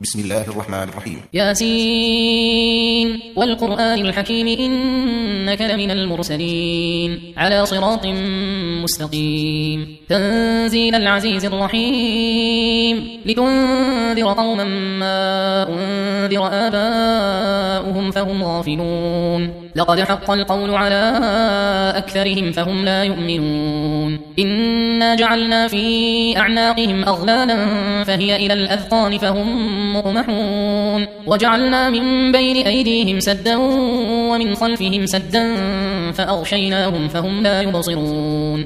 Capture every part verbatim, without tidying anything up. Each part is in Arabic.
بسم الله الرحمن الرحيم. ياسين والقرآن الحكيم إنك لمن المرسلين على صراط مستقيم تنزيل العزيز الرحيم لتنذر قوما ما أنذر آباؤهم فهم غافلون لقد حق القول على أكثرهم فهم لا يؤمنون إنا جعلنا في أعناقهم أغلالا فهي إلى الأذقان فهم مقمحون وجعلنا من بين أيديهم سدا ومن خلفهم سدا فأغشيناهم فهم لا يبصرون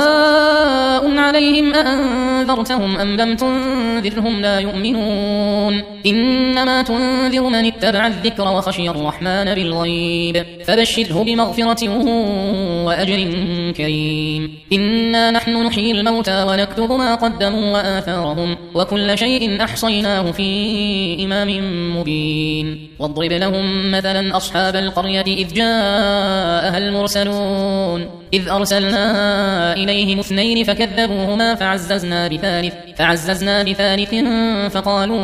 وسواء عليهم أأنذرتهم أم لم تنذرهم لا يؤمنون إنما تنذر من اتبع الذكر وخشي الرحمن بالغيب فبشره بمغفرة وأجر كريم إنا نحن نحيي الموتى ونكتب ما قدموا وآثارهم وكل شيء أحصيناه في إمام مبين واضرب لهم مثلا أصحاب القرية إذ جاءها المرسلون إذ أرسلنا إليهم اثنين فكذبوهما فعززنا بثالث فعززنا بثالث فقالوا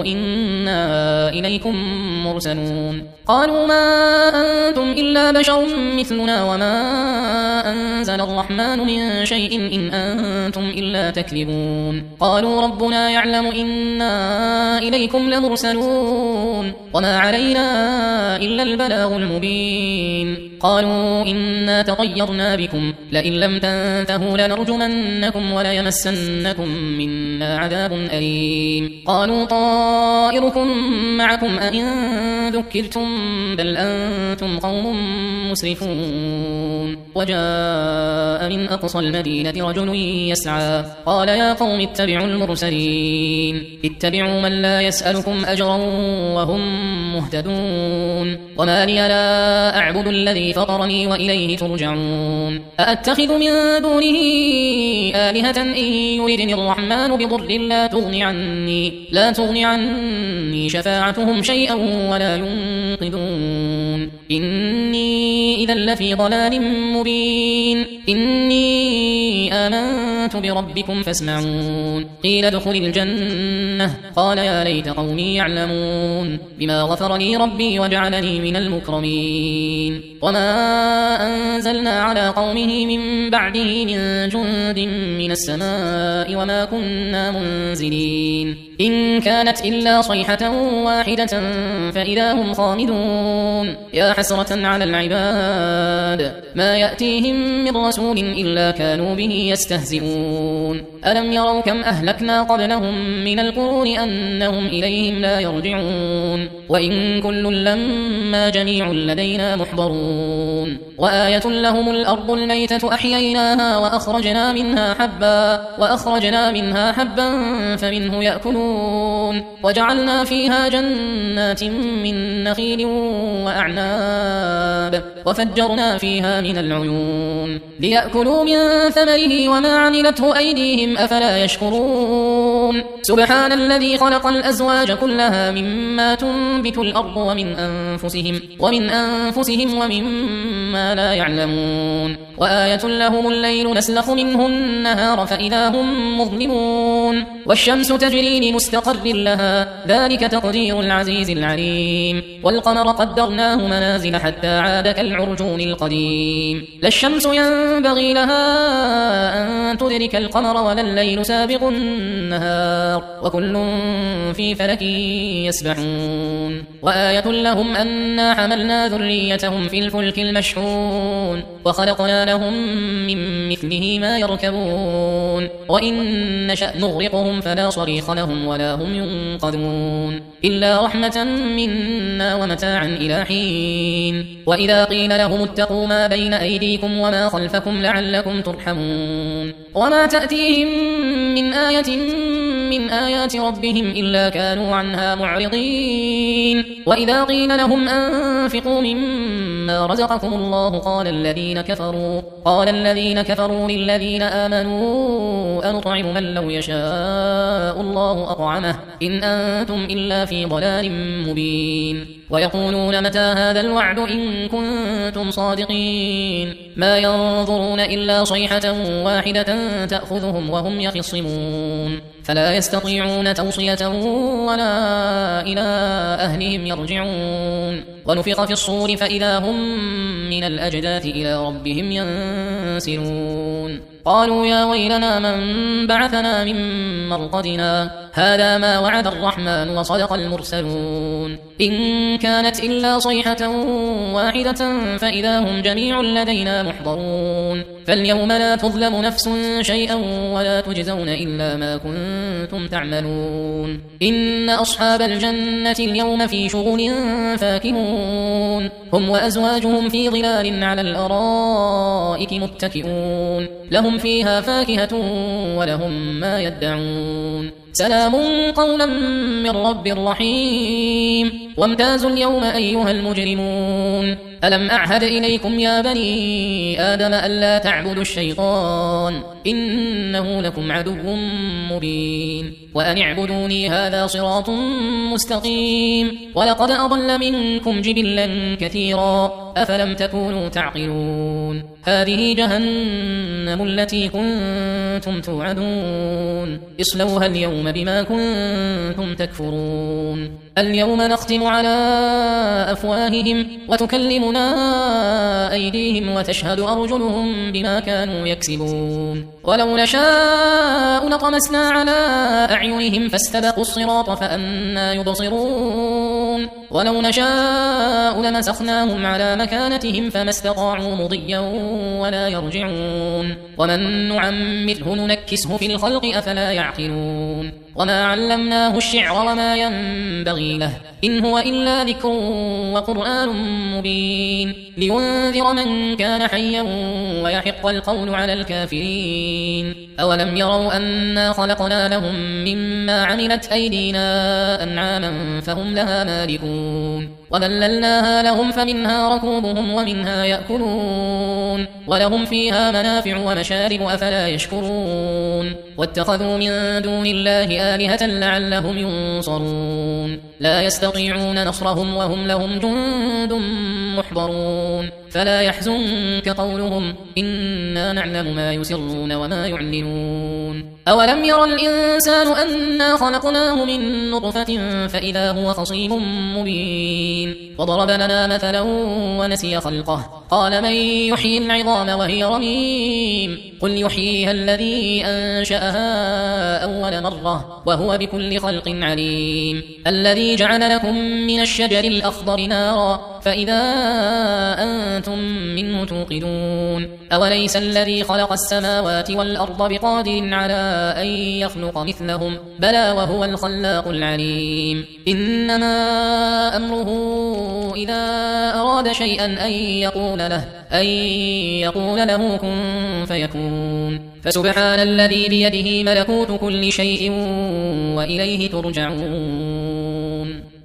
إنا إليكم مرسلون قالوا ما أنتم إلا بشر مثلنا وما أنزل الرحمن من شيء إن أنتم إلا تكذبون قالوا ربنا يعلم إنا إليكم لمرسلون وما علينا إلا البلاغ المبين قالوا إنا تطيرنا بكم لئن لم تنتهوا لنرجمنكم وليمسنكم منا عذاب أليم قالوا طائركم معكم أئن ذكرتم بل أنتم قوم مسرفون وجاء من أقصى المدينة رجل يسعى قال يا قوم اتبعوا المرسلين اتبعوا من لا يسألكم أجرا وهم مهتدون وما لي لا أعبد الذي فطرني وإليه ترجعون أأتخذ من دونه آلهة إن يردني الرحمن بضر لا تغني عني لا تغني عني شفاعتهم شيئا ولا ينقذون إني إذا لفي ضلال مبين إني آمنت بربكم فاسمعون قيل ادخل الجنة قال يا ليت قومي يعلمون بما غفر لي ربي وجعلني من المكرمين وما أنزلنا على قومه من بعده من جند من السماء وما كنا منزلين إن كانت إلا صيحة واحدة فإذا هم خامدون يا حسرة على العباد ما يأتيهم من رسول إلا كانوا به يستهزئون ألم يروا كم أهلكنا قبلهم من القرون أنهم إليهم لا يرجعون وإن كل لما جميع لدينا محضرون وآية لهم الأرض الميتة أحييناها وأخرجنا منها حبا وأخرجنا منها حبا فمنه يأكلون وجعلنا فيها جنات من نخيل وأعناب وفجرنا فيها من العيون ليأكلوا من ثمره وما عملته أيديهم أفلا يشكرون سبحان الذي خلق الأزواج كلها مما تنبت الأرض ومن أنفسهم ومن أنفسهم ومما لا يعلمون وآية لهم الليل نسلخ منه النهار فإذا هم مظلمون والشمس تجري لمستقر لها ذلك تقدير العزيز العليم والقمر قدرناه منازل حتى عاد كالعرجون القديم لا الشمس ينبغي لها أن تدرك القمر ولا الليل سابق النهار وكل في فلك يسبحون وآية لهم أنا حملنا ذريتهم في الفلك المشحون وخلقنا لهم من مثله ما يركبون وإن نشأ نغرقهم فلا صريخ لهم ولا هم ينقذون إلا رحمة منا ومتاعا إلى حين وإذا قيل لهم اتقوا ما بين أيديكم وما خلفكم لعلكم ترحمون وما تأتيهم من آية من آيات ربهم إلا كانوا عنها معرضين وإذا قيل لهم أنفقوا مما رزقكم الله قال الذين كفروا قال الذين كفروا للذين آمنوا أنطعم من لو يشاء الله أطعمه إن أنتم إلا في ضلال مبين ويقولون متى هذا الوعد إن كنتم صادقين ما ينظرون إلا صيحة واحدة تأخذهم وهم يخصمون فلا يستطيعون توصية ولا إلى أهلهم يرجعون ونفخ في الصور فإذا هم من الأجداث إلى ربهم ينسلون قالوا يا ويلنا من بعثنا من مرقدنا هذا ما وعد الرحمن وصدق المرسلون إن كانت إلا صيحة واحدة فإذا هم جميع لدينا محضرون فاليوم لا تظلم نفس شيئا ولا تجزون إلا ما كنتم تعملون إن أصحاب الجنة اليوم في شغل فاكهون هم وأزواجهم في ظلال على الأرائك متكئون لهم فيها فاكهة ولهم ما يدعون سلام قولا من رب رحيم وامتازوا اليوم أيها المجرمون ألم أعهد إليكم يا بني آدم ألا تعبدوا الشيطان إنه لكم عدو مبين وأن اعبدوني هذا صراط مستقيم ولقد أضل منكم جبلا كثيرا أفلم تكونوا تعقلون هذه جهنم التي كنتم توعدون اصلوها اليوم بما كنتم تكفرون اليوم نختم على أفواههم وتكلمنا أيديهم وتشهد أرجلهم بما كانوا يكسبون ولو نشاء لطمسنا على أعينهم فاستبقوا الصراط فأنى يبصرون ولو نشاء لمسخناهم على مكانتهم فما استطاعوا مضيا ولا يرجعون ومن نعمره ننكسه في الخلق أفلا يعقلون وما علمناه الشعر وما ينبغي له إن هو إلا ذكر وقرآن مبين لينذر من كان حيا ويحق القول على الكافرين أولم يروا أنا خلقنا لهم مما عملت أيدينا أنعاما فهم لها مالكون وذللناها لهم فمنها ركوبهم ومنها يأكلون ولهم فيها منافع ومشارب أفلا يشكرون واتخذوا من دون الله آلهة لعلهم ينصرون لا يستطيعون نصرهم وهم لهم جند محضرون فلا يحزنك قولهم إنا نعلم ما يسرون وما يعلنون أولم ير الإنسان أنا خلقناه من نطفة فإذا هو خصيم مبين وضرب لنا مثلا ونسي خلقه قال من يحيي العظام وهي رميم قل يحييها الذي أنشأها أول مرة وهو بكل خلق عليم الذي جعل لكم من الشجر الأخضر نارا فإذا أنتم منه توقدون أوليس الذي خلق السماوات والأرض بقادر على أن يخلق مثلهم بلى وهو الخلاق العليم إنما أمره إذا أراد شيئا أن يقول له أن يقول له كن فيكون فسبحان الذي بيده ملكوت كل شيء وإليه ترجعون.